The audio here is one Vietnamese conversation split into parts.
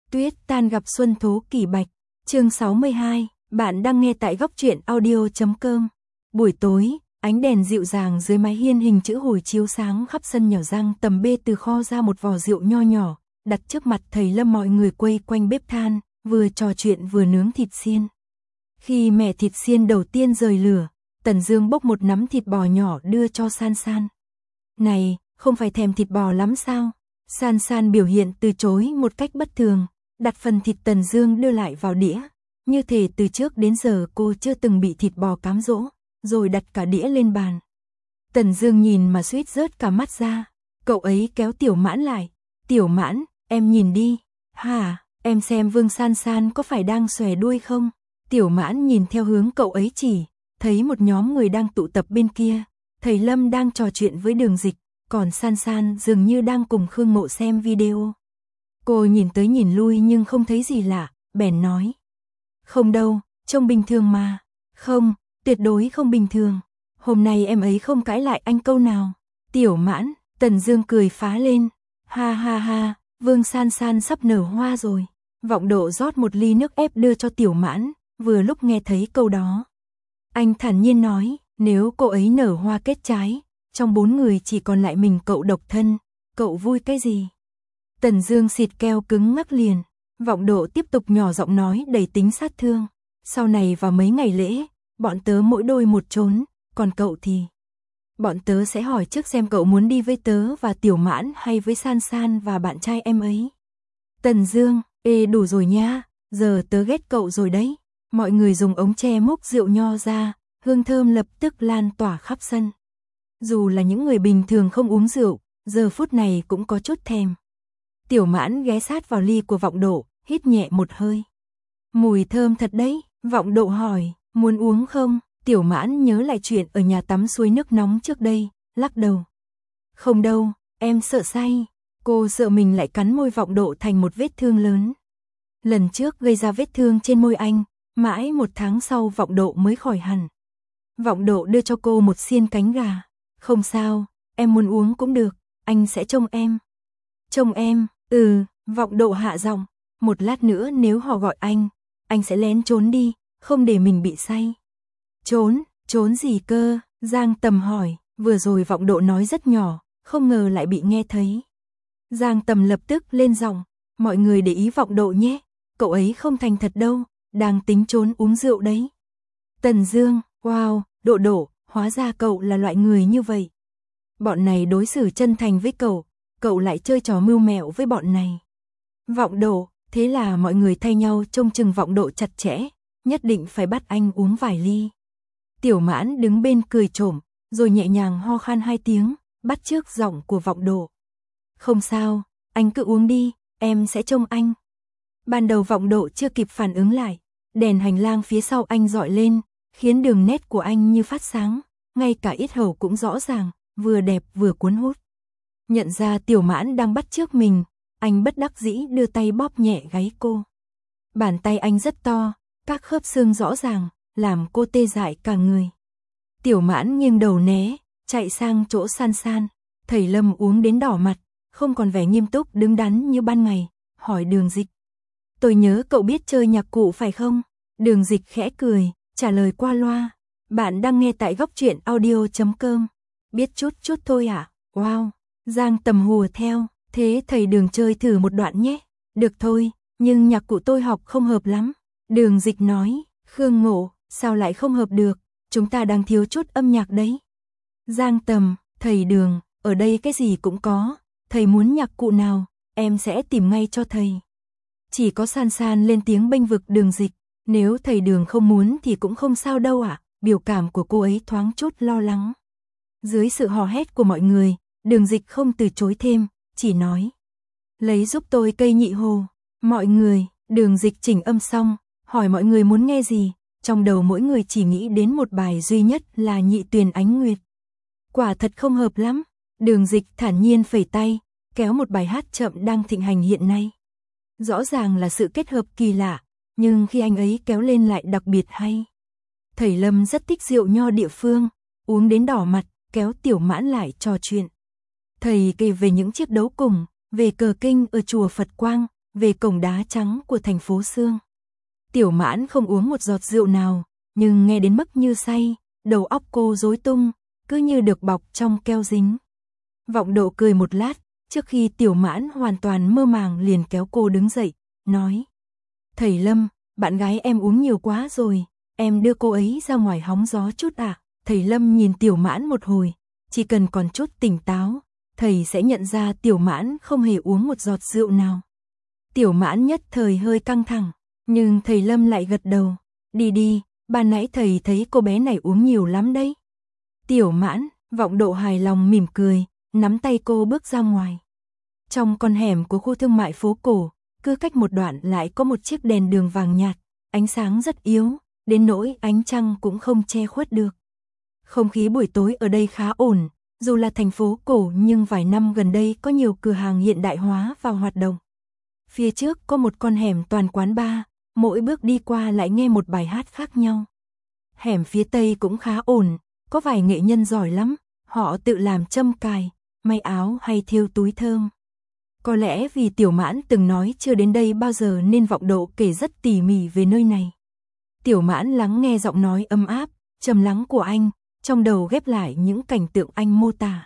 Tuyết tan gặp xuân thố kỷ bạch, chương 62, bạn đang nghe tại góc truyện audio.com. Buổi tối, ánh đèn dịu dàng dưới mái hiên hình chữ hồi chiếu sáng khắp sân nhỏ. Giang Tầm bê từ kho ra một vò rượu nho nhỏ, đặt trước mặt thầy Lâm. Mọi người quây quanh bếp than, vừa trò chuyện vừa nướng thịt xiên. Khi mẻ thịt xiên đầu tiên rời lửa, Tần Dương bốc một nắm thịt bò nhỏ đưa cho San San. Này, không phải thèm thịt bò lắm sao? San San biểu hiện từ chối một cách bất thường, đặt phần thịt Tần Dương đưa lại vào đĩa. Như thể từ trước đến giờ cô chưa từng bị thịt bò cám dỗ, rồi đặt cả đĩa lên bàn. Tần Dương nhìn mà suýt rớt cả mắt ra. Cậu ấy kéo Tiểu Mãn lại. Tiểu Mãn, em nhìn đi. Hả, em xem Vương San San có phải đang xòe đuôi không? Tiểu Mãn nhìn theo hướng cậu ấy chỉ, thấy một nhóm người đang tụ tập bên kia. Thầy Lâm đang trò chuyện với Đường Dịch, còn San San dường như đang cùng Khương Mộ xem video. Cô nhìn tới nhìn lui nhưng không thấy gì lạ, bèn nói. Không đâu, trông bình thường mà. Không, tuyệt đối không bình thường. Hôm nay em ấy không cãi lại anh câu nào. Tiểu Mãn, Tần Dương cười phá lên. Ha ha ha, Vương San San sắp nở hoa rồi. Vọng Độ rót một ly nước ép đưa cho Tiểu Mãn, vừa lúc nghe thấy câu đó. Anh thản nhiên nói, nếu cô ấy nở hoa kết trái, trong 4 người chỉ còn lại mình cậu độc thân, cậu vui cái gì? Tần Dương xịt keo cứng ngắc liền. Vọng Độ tiếp tục nhỏ giọng nói đầy tính sát thương. Sau này vào mấy ngày lễ, bọn tớ mỗi đôi một chốn, còn cậu thì... Bọn tớ sẽ hỏi trước xem cậu muốn đi với tớ và Tiểu Mãn hay với San San và bạn trai em ấy. Tần Dương, đủ rồi nha, giờ tớ ghét cậu rồi đấy. Mọi người dùng ống tre múc rượu nho ra, hương thơm lập tức lan tỏa khắp sân. Dù là những người bình thường không uống rượu, giờ phút này cũng có chút thèm. Tiểu Mãn ghé sát vào ly của Vọng Độ, hít nhẹ một hơi. Mùi thơm thật đấy, Vọng Độ hỏi, muốn uống không? Tiểu Mãn nhớ lại chuyện ở nhà tắm suối nước nóng trước đây, lắc đầu. Không đâu, em sợ say. Cô sợ mình lại cắn môi Vọng Độ thành một vết thương lớn. Lần trước gây ra vết thương trên môi anh, mãi 1 tháng sau Vọng Độ mới khỏi hẳn. Vọng Độ đưa cho cô một xiên cánh gà. Không sao, em muốn uống cũng được, anh sẽ trông em. Trông em, Vọng Độ hạ giọng. Một lát nữa nếu họ gọi anh sẽ lén trốn đi, không để mình bị say. Trốn gì cơ? Giang Tầm hỏi, vừa rồi Vọng Độ nói rất nhỏ, không ngờ lại bị nghe thấy. Giang Tầm lập tức lên giọng, mọi người để ý Vọng Độ nhé, cậu ấy không thành thật đâu, đang tính trốn uống rượu đấy. Tần Dương, wow, Độ, hóa ra cậu là loại người như vậy. Bọn này đối xử chân thành với cậu lại chơi trò mưu mẹo với bọn này. Vọng Độ, thế là mọi người thay nhau trông chừng Vọng Độ chặt chẽ, nhất định phải bắt anh uống vài ly. Tiểu Mãn đứng bên cười trộm, rồi nhẹ nhàng ho khan 2 tiếng, bắt chước giọng của Vọng Độ. Không sao, anh cứ uống đi, em sẽ trông anh. Ban đầu Vọng Độ chưa kịp phản ứng lại, đèn hành lang phía sau anh rọi lên, khiến đường nét của anh như phát sáng, ngay cả yết hầu cũng rõ ràng, vừa đẹp vừa cuốn hút. Nhận ra Tiểu Mãn đang bắt chước mình, anh bất đắc dĩ đưa tay bóp nhẹ gáy cô. Bàn tay anh rất to, các khớp xương rõ ràng, làm cô tê dại cả người. Tiểu Mãn nghiêng đầu né, chạy sang chỗ San San. Thầy Lâm uống đến đỏ mặt, không còn vẻ nghiêm túc đứng đắn như ban ngày, hỏi Đường Dịch. Tôi nhớ cậu biết chơi nhạc cụ phải không? Đường Dịch khẽ cười, trả lời qua loa. Bạn đang nghe tại góc truyện audio.com. Biết chút thôi à? Wow. Giang Tầm hùa theo, thế thầy Đường chơi thử một đoạn nhé. Được thôi, nhưng nhạc cụ tôi học không hợp lắm. Đường Dịch nói, Khương Ngộ, sao lại không hợp được, chúng ta đang thiếu chút âm nhạc đấy. Giang Tầm, thầy Đường, ở đây cái gì cũng có, thầy muốn nhạc cụ nào, em sẽ tìm ngay cho thầy. Chỉ có San San lên tiếng bênh vực Đường Dịch, nếu thầy Đường không muốn thì cũng không sao đâu ạ. Biểu cảm của cô ấy thoáng chút lo lắng. Dưới sự hò hét của mọi người, Đường Dịch không từ chối thêm, chỉ nói. Lấy giúp tôi cây nhị hồ. Mọi người, Đường Dịch chỉnh âm xong, hỏi mọi người muốn nghe gì, trong đầu mỗi người chỉ nghĩ đến một bài duy nhất là Nhị Tuyền Ánh Nguyệt. Quả thật không hợp lắm, Đường Dịch thản nhiên phẩy tay, kéo một bài hát chậm đang thịnh hành hiện nay. Rõ ràng là sự kết hợp kỳ lạ, nhưng khi anh ấy kéo lên lại đặc biệt hay. Thầy Lâm rất thích rượu nho địa phương, uống đến đỏ mặt, kéo Tiểu Mãn lại trò chuyện. Thầy kể về những chiếc đấu cùng, về cờ kinh ở chùa Phật Quang, về cổng đá trắng của thành phố Sương. Tiểu Mãn không uống một giọt rượu nào, nhưng nghe đến mức như say, đầu óc cô rối tung, cứ như được bọc trong keo dính. Vọng Độ cười một lát, trước khi Tiểu Mãn hoàn toàn mơ màng liền kéo cô đứng dậy, nói: "Thầy Lâm, bạn gái em uống nhiều quá rồi, em đưa cô ấy ra ngoài hóng gió chút à?" Thầy Lâm nhìn Tiểu Mãn một hồi, chỉ cần còn chút tỉnh táo, thầy sẽ nhận ra Tiểu Mãn không hề uống một giọt rượu nào. Tiểu Mãn nhất thời hơi căng thẳng, nhưng thầy Lâm lại gật đầu: "Đi đi, ban nãy thầy thấy cô bé này uống nhiều lắm đấy." Tiểu Mãn, Vọng Độ hài lòng mỉm cười, nắm tay cô bước ra ngoài. Trong con hẻm của khu thương mại phố cổ, cứ cách một đoạn lại có một chiếc đèn đường vàng nhạt, ánh sáng rất yếu, đến nỗi ánh trăng cũng không che khuất được. Không khí buổi tối ở đây khá ổn, dù là thành phố cổ nhưng vài năm gần đây có nhiều cửa hàng hiện đại hóa vào hoạt động. Phía trước có một con hẻm toàn quán bar, mỗi bước đi qua lại nghe một bài hát khác nhau. Hẻm phía tây cũng khá ổn, có vài nghệ nhân giỏi lắm, họ tự làm châm cài, may áo hay thêu túi thơm. Có lẽ vì Tiểu Mãn từng nói chưa đến đây bao giờ nên Vọng Độ kể rất tỉ mỉ về nơi này. Tiểu Mãn lắng nghe giọng nói ấm áp, trầm lắng của anh, trong đầu ghép lại những cảnh tượng anh mô tả.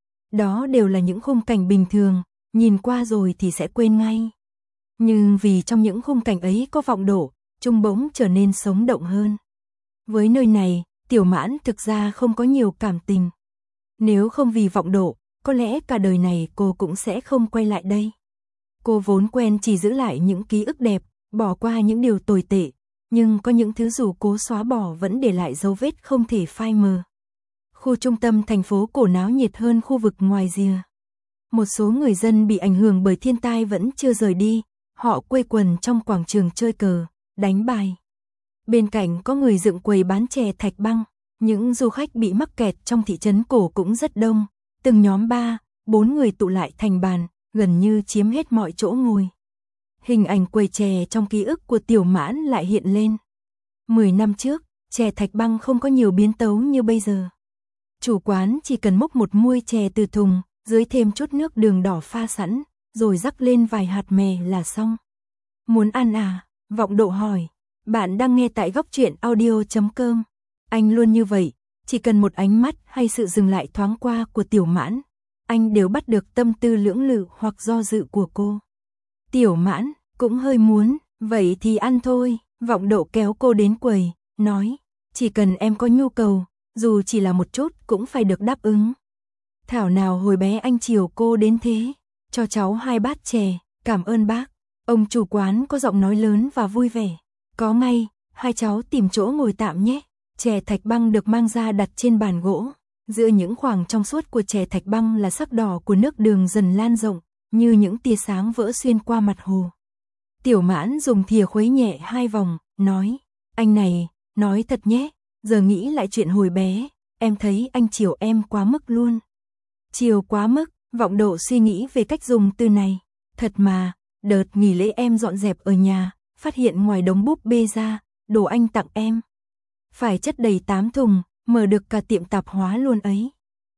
Đó đều là những khung cảnh bình thường, nhìn qua rồi thì sẽ quên ngay. Nhưng vì trong những khung cảnh ấy có Vọng Độ, chúng bỗng trở nên sống động hơn. Với nơi này, Tiểu Mãn thực ra không có nhiều cảm tình. Nếu không vì Vọng Độ, có lẽ cả đời này cô cũng sẽ không quay lại đây. Cô vốn quen chỉ giữ lại những ký ức đẹp, bỏ qua những điều tồi tệ, nhưng có những thứ dù cố xóa bỏ vẫn để lại dấu vết không thể phai mờ. Khu trung tâm thành phố cổ náo nhiệt hơn khu vực ngoài rìa. Một số người dân bị ảnh hưởng bởi thiên tai vẫn chưa rời đi, họ quây quần trong quảng trường chơi cờ, đánh bài. Bên cạnh có người dựng quầy bán chè thạch băng, những du khách bị mắc kẹt trong thị trấn cổ cũng rất đông, từng nhóm 3, 4 người tụ lại thành bàn, gần như chiếm hết mọi chỗ ngồi. Hình ảnh quầy chè trong ký ức của Tiểu Mãn lại hiện lên. 10 năm trước, chè thạch băng không có nhiều biến tấu như bây giờ. Chủ quán chỉ cần múc một muôi chè từ thùng, dưới thêm chút nước đường đỏ pha sẵn, rồi rắc lên vài hạt mè là xong. Muốn ăn à? Vọng Độ hỏi. Bạn đang nghe tại góc truyện audio.com. Anh luôn như vậy, chỉ cần một ánh mắt hay sự dừng lại thoáng qua của Tiểu Mãn, anh đều bắt được tâm tư lưỡng lự hoặc do dự của cô. Tiểu Mãn cũng hơi muốn, vậy thì ăn thôi. Vọng Độ kéo cô đến quầy, nói, chỉ cần em có nhu cầu, dù chỉ là một chút cũng phải được đáp ứng. Thảo nào hồi bé anh chiều cô đến thế, cho cháu 2 bát chè, cảm ơn bác. Ông chủ quán có giọng nói lớn và vui vẻ. Có ngay, hai cháu tìm chỗ ngồi tạm nhé. Chè thạch băng được mang ra đặt trên bàn gỗ. Giữa những khoảng trong suốt của chè thạch băng là sắc đỏ của nước đường dần lan rộng, như những tia sáng vỡ xuyên qua mặt hồ. Tiểu Mãn dùng thìa khuấy nhẹ 2 vòng, nói, anh này, nói thật nhé, giờ nghĩ lại chuyện hồi bé, em thấy anh chiều em quá mức luôn. Chiều quá mức, Vọng Độ suy nghĩ về cách dùng từ này. Thật mà, đợt nghỉ lễ em dọn dẹp ở nhà, phát hiện ngoài đống búp bê ra, đồ anh tặng em phải chất đầy 8 thùng, mở được cả tiệm tạp hóa luôn ấy.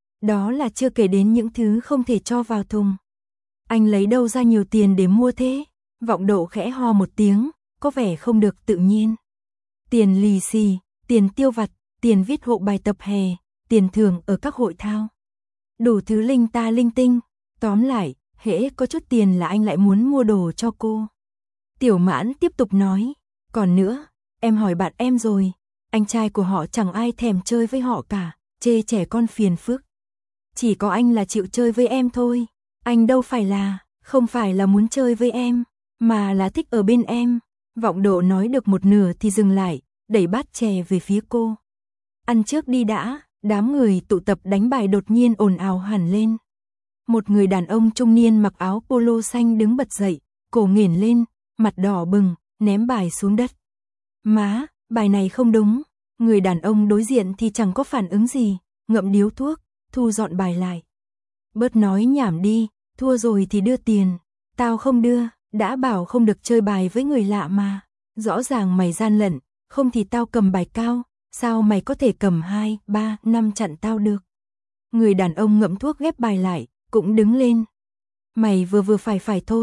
Đó là chưa kể đến những thứ không thể cho vào thùng. Anh lấy đâu ra nhiều tiền để mua thế? Vọng Độ khẽ ho một tiếng, có vẻ không được tự nhiên. Tiền lì xì, tiền tiêu vặt, tiền viết hộ bài tập hè, tiền thưởng ở các hội thao. Đủ thứ linh ta linh tinh, tóm lại, hễ có chút tiền là anh lại muốn mua đồ cho cô. Tiểu Mãn tiếp tục nói, còn nữa, em hỏi bạn em rồi, anh trai của họ chẳng ai thèm chơi với họ cả, chê trẻ con phiền phức. Chỉ có anh là chịu chơi với em thôi, anh đâu phải là, không phải là muốn chơi với em, mà là thích ở bên em. Vọng Độ nói được một nửa thì dừng lại, đẩy bát chè về phía cô. Ăn trước đi đã. Đám người tụ tập đánh bài đột nhiên ồn ào hẳn lên. Một người đàn ông trung niên mặc áo polo xanh đứng bật dậy, cổ nghển lên, mặt đỏ bừng, ném bài xuống đất. Má, bài này không đúng. Người đàn ông đối diện thì chẳng có phản ứng gì, ngậm điếu thuốc, thu dọn bài lại. Bớt nói nhảm đi, thua rồi thì đưa tiền. Tao không đưa, đã bảo không được chơi bài với người lạ mà. Rõ ràng mày gian lận, không thì tao cầm bài cao. Sao mày có thể cầm 2, 3, 5 chặn tao được? Người đàn ông ngậm thuốc ghép bài lại, cũng đứng lên. Mày vừa phải thôi,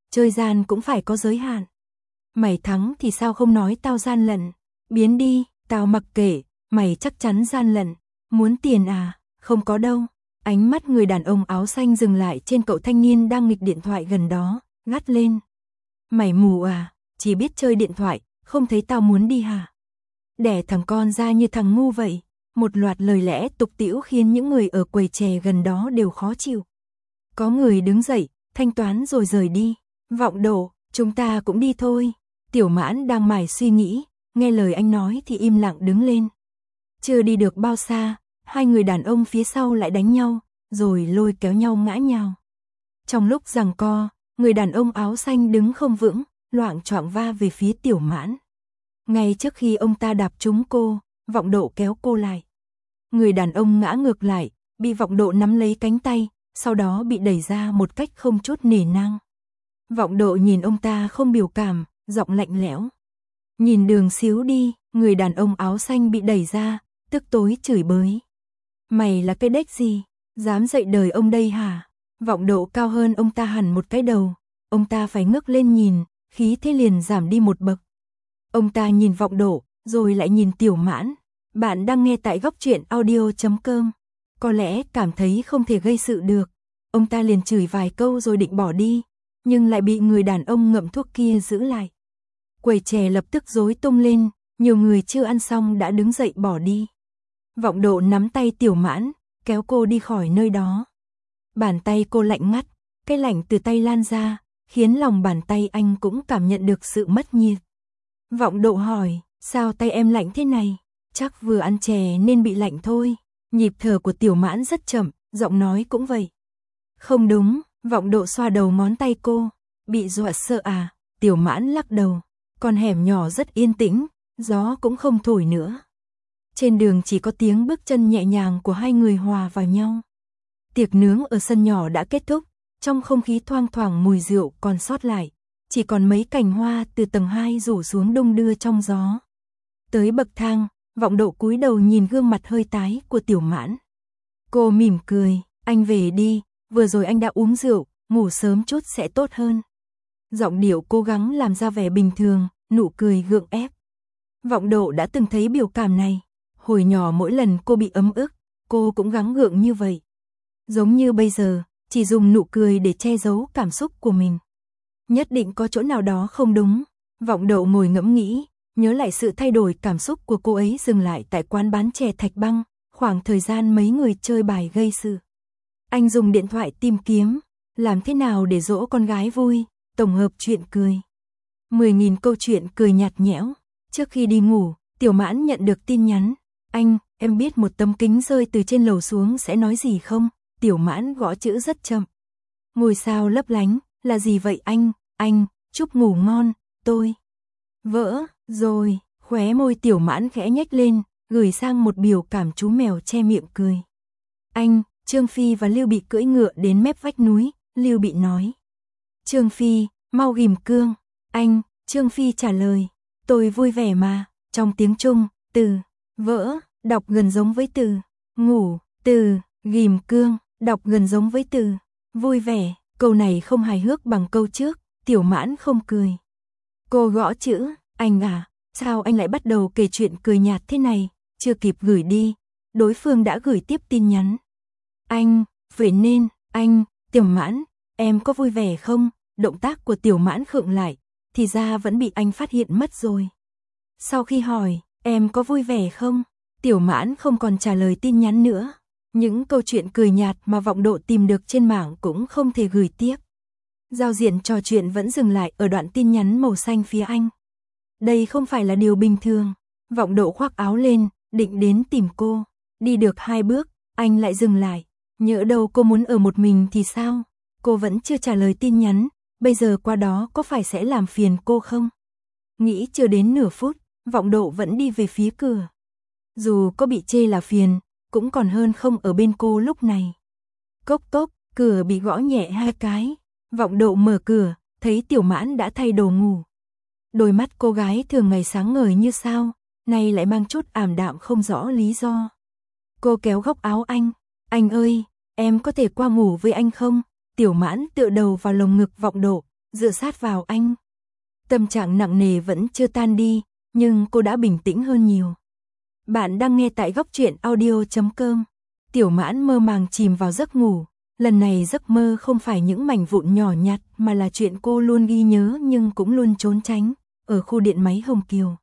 chơi gian cũng phải có giới hạn. Mày thắng thì sao không nói tao gian lận, biến đi, tao mặc kệ, mày chắc chắn gian lận, muốn tiền à, không có đâu. Ánh mắt người đàn ông áo xanh dừng lại trên cậu thanh niên đang nghịch điện thoại gần đó, gắt lên. Mày mù à, chỉ biết chơi điện thoại, không thấy tao muốn đi hả? Đẻ thằng con ra như thằng ngu vậy. Một loạt lời lẽ tục tĩu khiến những người ở quầy chè gần đó đều khó chịu. Có người đứng dậy, thanh toán rồi rời đi. Vọng Độ, chúng ta cũng đi thôi. Tiểu Mãn đang mải suy nghĩ, nghe lời anh nói thì im lặng đứng lên. Chưa đi được bao xa, hai người đàn ông phía sau lại đánh nhau, rồi lôi kéo nhau ngã nhào. Trong lúc giằng co, người đàn ông áo xanh đứng không vững, loạng choạng va về phía Tiểu Mãn. Ngay trước khi ông ta đạp trúng cô, Vọng Độ kéo cô lại. Người đàn ông ngã ngược lại, bị Vọng Độ nắm lấy cánh tay, sau đó bị đẩy ra một cách không chút nể nang. Vọng Độ nhìn ông ta không biểu cảm, giọng lạnh lẽo. Nhìn đường xíu đi, người đàn ông áo xanh bị đẩy ra, tức tối chửi bới. Mày là cái đếch gì, dám dạy đời ông đây hả? Vọng Độ cao hơn ông ta hẳn một cái đầu, ông ta phải ngước lên nhìn, khí thế liền giảm đi một bậc. Ông ta nhìn Vọng Độ, rồi lại nhìn Tiểu Mãn. Bạn đang nghe tại Góc Truyện Audio.com. Có lẽ cảm thấy không thể gây sự được, ông ta liền chửi vài câu rồi định bỏ đi, nhưng lại bị người đàn ông ngậm thuốc kia giữ lại. Quầy chè lập tức rối tung lên, nhiều người chưa ăn xong đã đứng dậy bỏ đi. Vọng Độ nắm tay Tiểu Mãn, kéo cô đi khỏi nơi đó. Bàn tay cô lạnh ngắt, cái lạnh từ tay lan ra, khiến lòng bàn tay anh cũng cảm nhận được sự mất nhiệt. Vọng Độ hỏi, sao tay em lạnh thế này? Chắc vừa ăn chè nên bị lạnh thôi. Nhịp thở của Tiểu Mãn rất chậm, giọng nói cũng vậy. Không đúng, Vọng Độ xoa đầu ngón tay cô. Bị dọa sợ à? Tiểu Mãn lắc đầu. Con hẻm nhỏ rất yên tĩnh, gió cũng không thổi nữa. Trên đường chỉ có tiếng bước chân nhẹ nhàng của hai người hòa vào nhau. Tiệc nướng ở sân nhỏ đã kết thúc, trong không khí thoang thoảng mùi rượu còn sót lại. Chỉ còn mấy cành hoa từ tầng 2 rủ xuống đung đưa trong gió. Tới bậc thang, Vọng Độ cúi đầu nhìn gương mặt hơi tái của Tiểu Mãn. Cô mỉm cười, anh về đi, vừa rồi anh đã uống rượu, ngủ sớm chút sẽ tốt hơn. Giọng điệu cố gắng làm ra vẻ bình thường, nụ cười gượng ép. Vọng Độ đã từng thấy biểu cảm này. Hồi nhỏ mỗi lần cô bị ấm ức, cô cũng gắng gượng như vậy. Giống như bây giờ, chỉ dùng nụ cười để che giấu cảm xúc của mình. Nhất định có chỗ nào đó không đúng. Vọng Độ ngồi ngẫm nghĩ, nhớ lại sự thay đổi cảm xúc của cô ấy dừng lại tại quán bán chè Thạch Băng, khoảng thời gian mấy người chơi bài gây sự. Anh dùng điện thoại tìm kiếm, làm thế nào để dỗ con gái vui, tổng hợp chuyện cười. 10.000 câu chuyện cười nhạt nhẽo. Trước khi đi ngủ, Tiểu Mãn nhận được tin nhắn. Anh, em biết một tấm kính rơi từ trên lầu xuống sẽ nói gì không? Tiểu Mãn gõ chữ rất chậm. Ngôi sao lấp lánh, là gì vậy anh, chúc ngủ ngon, tôi. Vỡ, rồi, khóe môi Tiểu Mãn khẽ nhếch lên, gửi sang một biểu cảm chú mèo che miệng cười. Anh, Trương Phi và Lưu Bị cưỡi ngựa đến mép vách núi, Lưu Bị nói. Trương Phi, mau ghim cương. Anh, Trương Phi trả lời. Tôi vui vẻ mà, trong tiếng Trung, từ, vỡ, đọc gần giống với từ, ngủ, từ, ghim cương, đọc gần giống với từ, vui vẻ. Câu này không hài hước bằng câu trước, Tiểu Mãn không cười. Cô gõ chữ, anh à, sao anh lại bắt đầu kể chuyện cười nhạt thế này, chưa kịp gửi đi, đối phương đã gửi tiếp tin nhắn. Anh, vậy nên, anh, Tiểu Mãn, em có vui vẻ không? Động tác của Tiểu Mãn khựng lại, thì ra vẫn bị anh phát hiện mất rồi. Sau khi hỏi, em có vui vẻ không? Tiểu Mãn không còn trả lời tin nhắn nữa. Những câu chuyện cười nhạt mà Vọng Độ tìm được trên mạng cũng không thể gửi tiếp. Giao diện trò chuyện vẫn dừng lại ở đoạn tin nhắn màu xanh phía anh. Đây không phải là điều bình thường. Vọng Độ khoác áo lên, định đến tìm cô. Đi được 2 bước, anh lại dừng lại. Nhỡ đâu cô muốn ở một mình thì sao? Cô vẫn chưa trả lời tin nhắn, bây giờ qua đó có phải sẽ làm phiền cô không? Nghĩ chưa đến nửa phút, Vọng Độ vẫn đi về phía cửa. Dù có bị chê là phiền, cũng còn hơn không ở bên cô lúc này. Cốc cốc, cửa bị gõ nhẹ 2 cái. Vọng Độ mở cửa, thấy Tiểu Mãn đã thay đồ ngủ. Đôi mắt cô gái thường ngày sáng ngời như sao, nay lại mang chút ảm đạm không rõ lý do. Cô kéo góc áo anh ơi, em có thể qua ngủ với anh không? Tiểu Mãn tựa đầu vào lồng ngực Vọng Độ, dựa sát vào anh. Tâm trạng nặng nề vẫn chưa tan đi, nhưng cô đã bình tĩnh hơn nhiều. Bạn đang nghe tại góc truyện audio.com. Tiểu Mãn mơ màng chìm vào giấc ngủ. Lần này giấc mơ không phải những mảnh vụn nhỏ nhặt mà là chuyện cô luôn ghi nhớ nhưng cũng luôn trốn tránh, ở khu điện máy Hồng Kiều.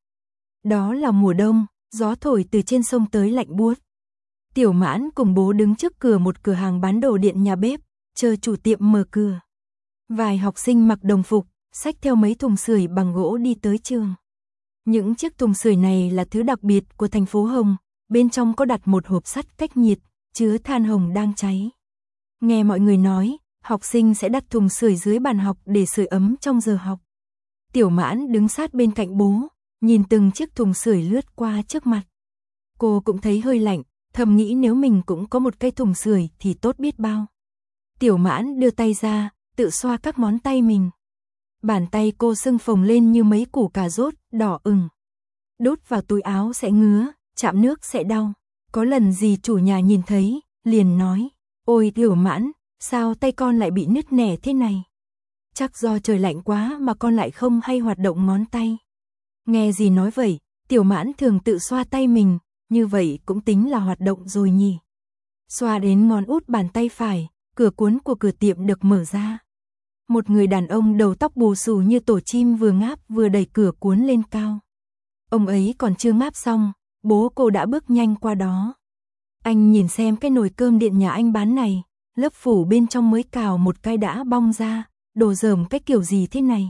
Đó là mùa đông, gió thổi từ trên sông tới lạnh buốt. Tiểu Mãn cùng bố đứng trước cửa một cửa hàng bán đồ điện nhà bếp, chờ chủ tiệm mở cửa. Vài học sinh mặc đồng phục, xách theo mấy thùng sưởi bằng gỗ đi tới trường. Những chiếc thùng sưởi này là thứ đặc biệt của thành phố Hồng, bên trong có đặt một hộp sắt cách nhiệt, chứa than hồng đang cháy. Nghe mọi người nói, học sinh sẽ đặt thùng sưởi dưới bàn học để sưởi ấm trong giờ học. Tiểu Mãn đứng sát bên cạnh bố, nhìn từng chiếc thùng sưởi lướt qua trước mặt. Cô cũng thấy hơi lạnh, thầm nghĩ nếu mình cũng có một cây thùng sưởi thì tốt biết bao. Tiểu Mãn đưa tay ra, tự xoa các ngón tay mình. Bàn tay cô sưng phồng lên như mấy củ cà rốt, đỏ ửng. Đút vào túi áo sẽ ngứa, chạm nước sẽ đau. Có lần dì chủ nhà nhìn thấy, liền nói, ôi Tiểu Mãn, sao tay con lại bị nứt nẻ thế này? Chắc do trời lạnh quá mà con lại không hay hoạt động ngón tay. Nghe dì nói vậy, Tiểu Mãn thường tự xoa tay mình, như vậy cũng tính là hoạt động rồi nhỉ. Xoa đến ngón út bàn tay phải, cửa cuốn của cửa tiệm được mở ra. Một người đàn ông đầu tóc bù xù như tổ chim vừa ngáp vừa đẩy cửa cuốn lên cao. Ông ấy còn chưa ngáp xong, bố cô đã bước nhanh qua đó. Anh nhìn xem cái nồi cơm điện nhà anh bán này, lớp phủ bên trong mới cào một cái đã bong ra, đồ dởm cái kiểu gì thế này?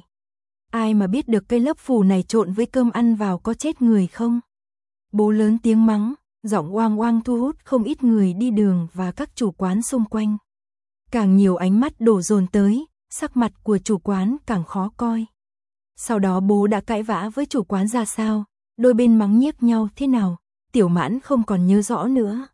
Ai mà biết được cái lớp phủ này trộn với cơm ăn vào có chết người không? Bố lớn tiếng mắng, giọng oang oang thu hút không ít người đi đường và các chủ quán xung quanh. Càng nhiều ánh mắt đổ dồn tới, sắc mặt của chủ quán càng khó coi. Sau đó bố đã cãi vã với chủ quán ra sao, đôi bên mắng nhiếc nhau thế nào, Tiểu Mãn không còn nhớ rõ nữa.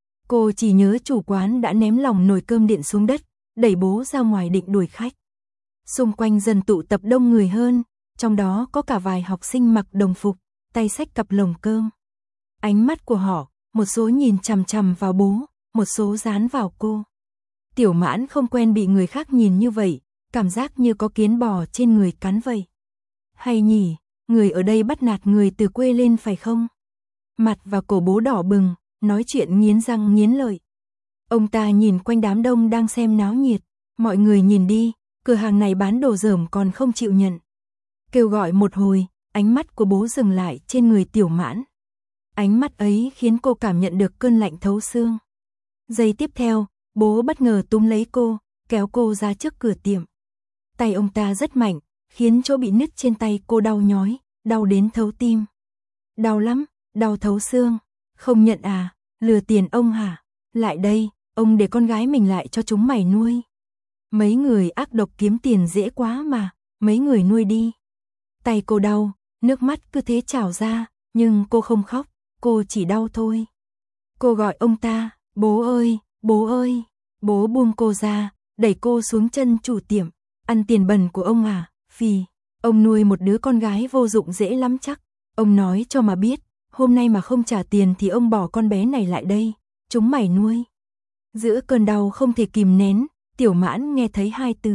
Cô chỉ nhớ chủ quán đã ném lỏng nồi cơm điện xuống đất, đẩy bố ra ngoài định đuổi khách. Xung quanh dần tụ tập đông người hơn, trong đó có cả vài học sinh mặc đồng phục, tay xách cặp lồng cơm. Ánh mắt của họ, một số nhìn chằm chằm vào bố, một số dán vào cô. Tiểu Mãn không quen bị người khác nhìn như vậy, cảm giác như có kiến bò trên người cắn vậy. Hay nhỉ, người ở đây bắt nạt người từ quê lên phải không? Mặt và cổ bố đỏ bừng, nói chuyện nghiến răng nghiến lợi. Ông ta nhìn quanh đám đông đang xem náo nhiệt, mọi người nhìn đi, cửa hàng này bán đồ dởm còn không chịu nhận. Kêu gọi một hồi, ánh mắt của bố dừng lại trên người Tiểu Mãn. Ánh mắt ấy khiến cô cảm nhận được cơn lạnh thấu xương. Giây tiếp theo, bố bất ngờ túm lấy cô, kéo cô ra trước cửa tiệm. Tay ông ta rất mạnh, khiến chỗ bị nứt trên tay cô đau nhói, đau đến thấu tim. Đau lắm, đau thấu xương. Không nhận à, lừa tiền ông hả? Lại đây, ông để con gái mình lại cho chúng mày nuôi. Mấy người ác độc kiếm tiền dễ quá mà, mấy người nuôi đi. Tay cô đau, nước mắt cứ thế trào ra, nhưng cô không khóc, cô chỉ đau thôi. Cô gọi ông ta, bố ơi, bố ơi. Bố buông cô ra, đẩy cô xuống chân chủ tiệm. Ăn tiền bẩn của ông à, phì. Ông nuôi một đứa con gái vô dụng dễ lắm chắc. Ông nói cho mà biết, hôm nay mà không trả tiền thì ông bỏ con bé này lại đây, chúng mày nuôi. Giữa cơn đau không thể kìm nén, Tiểu Mãn nghe thấy hai từ.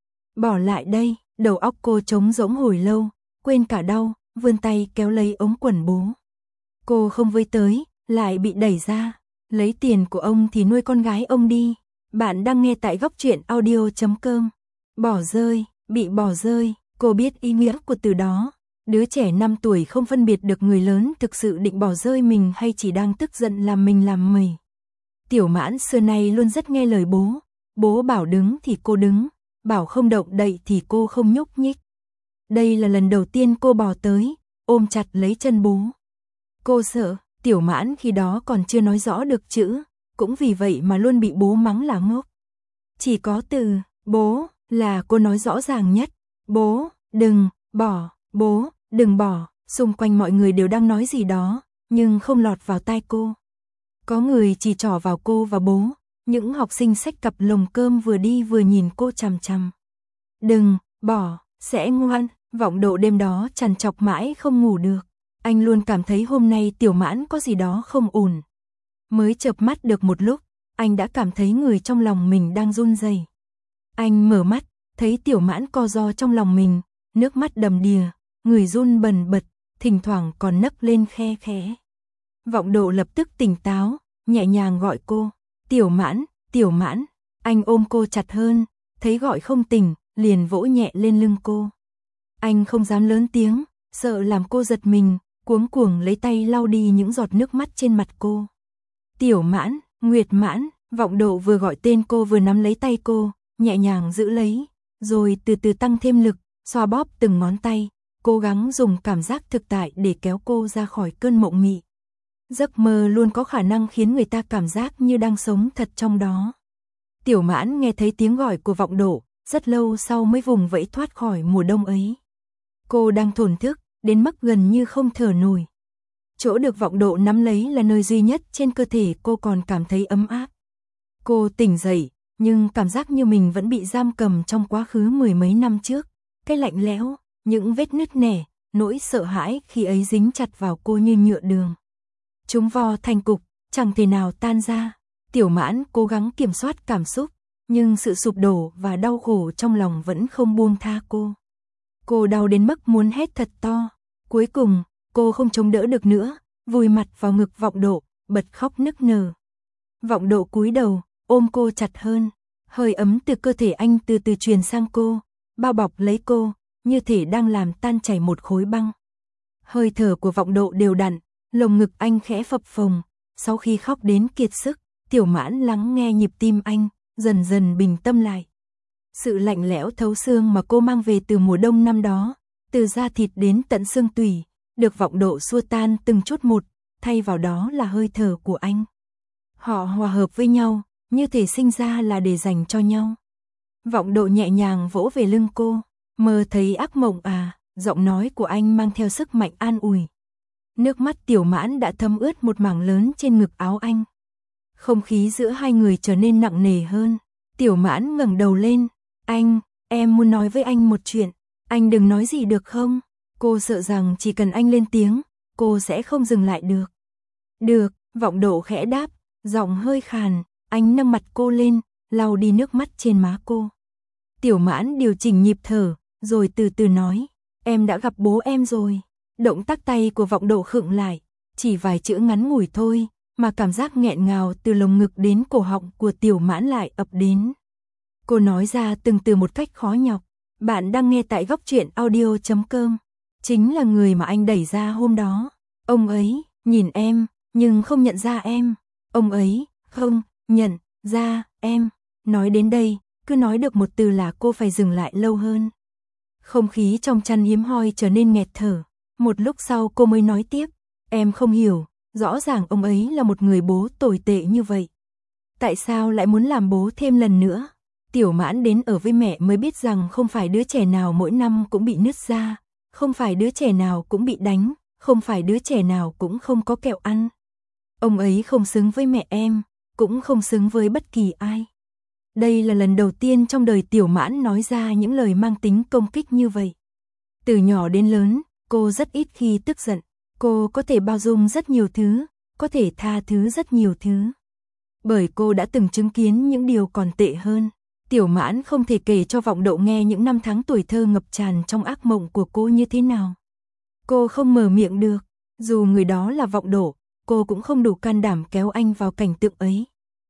Bỏ lại đây, đầu óc cô trống rỗng hồi lâu, quên cả đau, vươn tay kéo lấy ống quần bố. Cô không với tới, lại bị đẩy ra. Lấy tiền của ông thì nuôi con gái ông đi. Bạn đang nghe tại góc truyện audio.com. Bỏ rơi, bị bỏ rơi, cô biết ý nghĩa của từ đó. Đứa trẻ 5 tuổi không phân biệt được người lớn thực sự định bỏ rơi mình hay chỉ đang tức giận làm mình làm mày. Tiểu Mãn xưa nay luôn rất nghe lời bố. Bố bảo đứng thì cô đứng, bảo không động đậy thì cô không nhúc nhích. Đây là lần đầu tiên cô bò tới, ôm chặt lấy chân bố. Cô sợ, Tiểu Mãn khi đó còn chưa nói rõ được chữ, cũng vì vậy mà luôn bị bố mắng là ngốc. Chỉ có từ, bố, là cô nói rõ ràng nhất. Bố, đừng, bỏ, bố, đừng bỏ. Xung quanh mọi người đều đang nói gì đó, nhưng không lọt vào tai cô. Có người chỉ trỏ vào cô và bố, những học sinh xách cặp lồng cơm vừa đi vừa nhìn cô chằm chằm. Đừng, bỏ, sẽ ngoan. Vọng Độ đêm đó trằn trọc mãi không ngủ được. Anh luôn cảm thấy hôm nay Tiểu Mãn có gì đó không ổn. Mới chợp mắt được một lúc, anh đã cảm thấy người trong lòng mình đang run rẩy. Anh mở mắt, thấy Tiểu Mãn co ro trong lòng mình, nước mắt đầm đìa, người run bần bật, thỉnh thoảng còn nấc lên khe khẽ. Vọng Độ lập tức tỉnh táo, nhẹ nhàng gọi cô, Tiểu Mãn, Tiểu Mãn, anh ôm cô chặt hơn, thấy gọi không tỉnh, liền vỗ nhẹ lên lưng cô. Anh không dám lớn tiếng, sợ làm cô giật mình, cuống cuồng lấy tay lau đi những giọt nước mắt trên mặt cô. Tiểu Mãn, Nguyệt Mãn, Vọng Độ vừa gọi tên cô vừa nắm lấy tay cô, nhẹ nhàng giữ lấy, rồi từ từ tăng thêm lực, xoa bóp từng ngón tay, cố gắng dùng cảm giác thực tại để kéo cô ra khỏi cơn mộng mị. Giấc mơ luôn có khả năng khiến người ta cảm giác như đang sống thật trong đó. Tiểu Mãn nghe thấy tiếng gọi của Vọng Độ, rất lâu sau mới vùng vẫy thoát khỏi mùa đông ấy. Cô đang thổn thức, đến mức gần như không thở nổi. Chỗ được Vọng Độ nắm lấy là nơi duy nhất trên cơ thể cô còn cảm thấy ấm áp. Cô tỉnh dậy, nhưng cảm giác như mình vẫn bị giam cầm trong quá khứ mười mấy năm trước. Cái lạnh lẽo, những vết nứt nẻ, nỗi sợ hãi khi ấy dính chặt vào cô như nhựa đường. Chúng vò thành cục, chẳng thể nào tan ra. Tiểu Mãn cố gắng kiểm soát cảm xúc, nhưng sự sụp đổ và đau khổ trong lòng vẫn không buông tha cô. Cô đau đến mức muốn hét thật to. Cuối cùng, cô không chống đỡ được nữa, vùi mặt vào ngực Vọng Độ, bật khóc nức nở. Vọng Độ cúi đầu, ôm cô chặt hơn. Hơi ấm từ cơ thể anh từ từ truyền sang cô, bao bọc lấy cô, như thể đang làm tan chảy một khối băng. Hơi thở của Vọng Độ đều đặn, lồng ngực anh khẽ phập phồng. Sau khi khóc đến kiệt sức, Tiểu Mãn lắng nghe nhịp tim anh, dần dần bình tâm lại. Sự lạnh lẽo thấu xương mà cô mang về từ mùa đông năm đó, từ da thịt đến tận xương tủy, được Vọng Độ xua tan từng chút một, thay vào đó là hơi thở của anh. Họ hòa hợp với nhau, như thể sinh ra là để dành cho nhau. Vọng Độ nhẹ nhàng vỗ về lưng cô, mơ thấy ác mộng à, giọng nói của anh mang theo sức mạnh an ủi. Nước mắt Tiểu Mãn đã thấm ướt một mảng lớn trên ngực áo anh. Không khí giữa hai người trở nên nặng nề hơn. Tiểu Mãn ngẩng đầu lên, anh, em muốn nói với anh một chuyện, anh đừng nói gì được không? Cô sợ rằng chỉ cần anh lên tiếng, cô sẽ không dừng lại được. Được, Vọng Độ khẽ đáp, giọng hơi khàn, anh nâng mặt cô lên, lau đi nước mắt trên má cô. Tiểu Mãn điều chỉnh nhịp thở, rồi từ từ nói, em đã gặp bố em rồi. Động tác tay của Vọng Độ khựng lại, chỉ vài chữ ngắn ngủi thôi, mà cảm giác nghẹn ngào từ lồng ngực đến cổ họng của Tiểu Mãn lại ập đến. Cô nói ra từng từ một cách khó nhọc. Bạn đang nghe tại Góc Truyện Audio.com. Chính là người mà anh đẩy ra hôm đó. Ông ấy nhìn em, nhưng không nhận ra em. Ông ấy không nhận ra em. Nói đến đây, cứ nói được một từ là cô phải dừng lại lâu hơn. Không khí trong chăn hiếm hoi trở nên nghẹt thở. Một lúc sau cô mới nói tiếp, em không hiểu, rõ ràng ông ấy là một người bố tồi tệ như vậy. Tại sao lại muốn làm bố thêm lần nữa? Tiểu Mãn đến ở với mẹ mới biết rằng không phải đứa trẻ nào mỗi năm cũng bị nứt da, không phải đứa trẻ nào cũng bị đánh, không phải đứa trẻ nào cũng không có kẹo ăn. Ông ấy không xứng với mẹ em, cũng không xứng với bất kỳ ai. Đây là lần đầu tiên trong đời Tiểu Mãn nói ra những lời mang tính công kích như vậy. Từ nhỏ đến lớn, cô rất ít khi tức giận, cô có thể bao dung rất nhiều thứ, có thể tha thứ rất nhiều thứ. Bởi cô đã từng chứng kiến những điều còn tệ hơn. Tiểu Mãn không thể kể cho Vọng Độ nghe những năm tháng tuổi thơ ngập tràn trong ác mộng của cô như thế nào. Cô không mở miệng được, dù người đó là Vọng Độ, cô cũng không đủ can đảm kéo anh vào cảnh tượng ấy.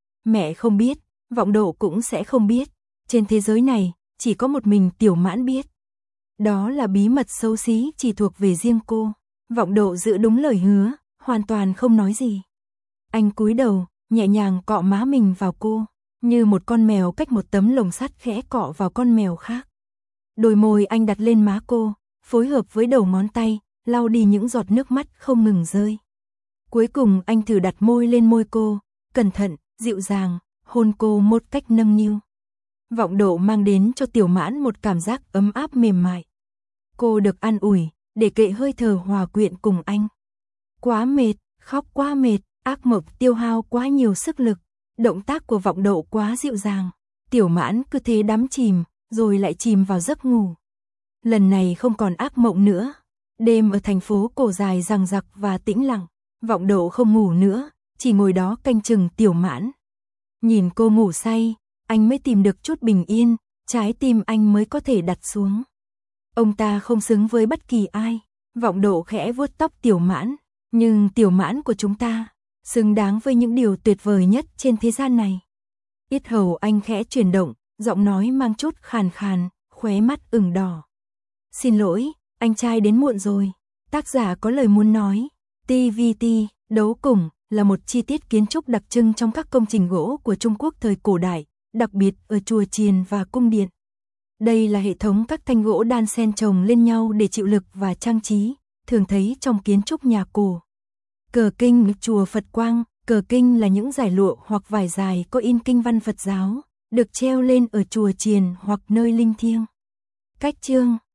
Mẹ không biết, Vọng Độ cũng sẽ không biết, trên thế giới này, chỉ có một mình Tiểu Mãn biết. Đó là bí mật xấu xí chỉ thuộc về riêng cô. Vọng Độ giữ đúng lời hứa, hoàn toàn không nói gì. Anh cúi đầu, nhẹ nhàng cọ má mình vào cô, như một con mèo cách một tấm lồng sắt khẽ cọ vào con mèo khác. Đôi môi anh đặt lên má cô, phối hợp với đầu ngón tay, lau đi những giọt nước mắt không ngừng rơi. Cuối cùng anh thử đặt môi lên môi cô, cẩn thận, dịu dàng, hôn cô một cách nâng niu. Vọng Độ mang đến cho Tiểu Mãn một cảm giác ấm áp mềm mại. Cô được an ủi, để kệ hơi thở hòa quyện cùng anh. Quá mệt, khóc quá mệt, ác mộng tiêu hao quá nhiều sức lực, động tác của Vọng Độ quá dịu dàng. Tiểu Mãn cứ thế đắm chìm, rồi lại chìm vào giấc ngủ. Lần này không còn ác mộng nữa. Đêm ở thành phố cổ dài dằng dặc và tĩnh lặng, Vọng Độ không ngủ nữa, chỉ ngồi đó canh chừng Tiểu Mãn. Nhìn cô ngủ say, anh mới tìm được chút bình yên, trái tim anh mới có thể đặt xuống. Ông ta không xứng với bất kỳ ai. Vọng Độ khẽ vuốt tóc Tiểu Mãn, nhưng Tiểu Mãn của chúng ta xứng đáng với những điều tuyệt vời nhất trên thế gian này. Yết hầu anh khẽ chuyển động, giọng nói mang chút khàn khàn, khóe mắt ửng đỏ. Xin lỗi, anh trai đến muộn rồi. Tác giả có lời muốn nói. TVT, đấu củng, là một chi tiết kiến trúc đặc trưng trong các công trình gỗ của Trung Quốc thời cổ đại, đặc biệt ở chùa chiền và cung điện. Đây là hệ thống các thanh gỗ đan xen chồng lên nhau để chịu lực và trang trí, thường thấy trong kiến trúc nhà cổ. Cờ kinh chùa Phật Quang. Cờ kinh là những dải lụa hoặc vải dài có in kinh văn Phật giáo, được treo lên ở chùa chiền hoặc nơi linh thiêng. Cách chương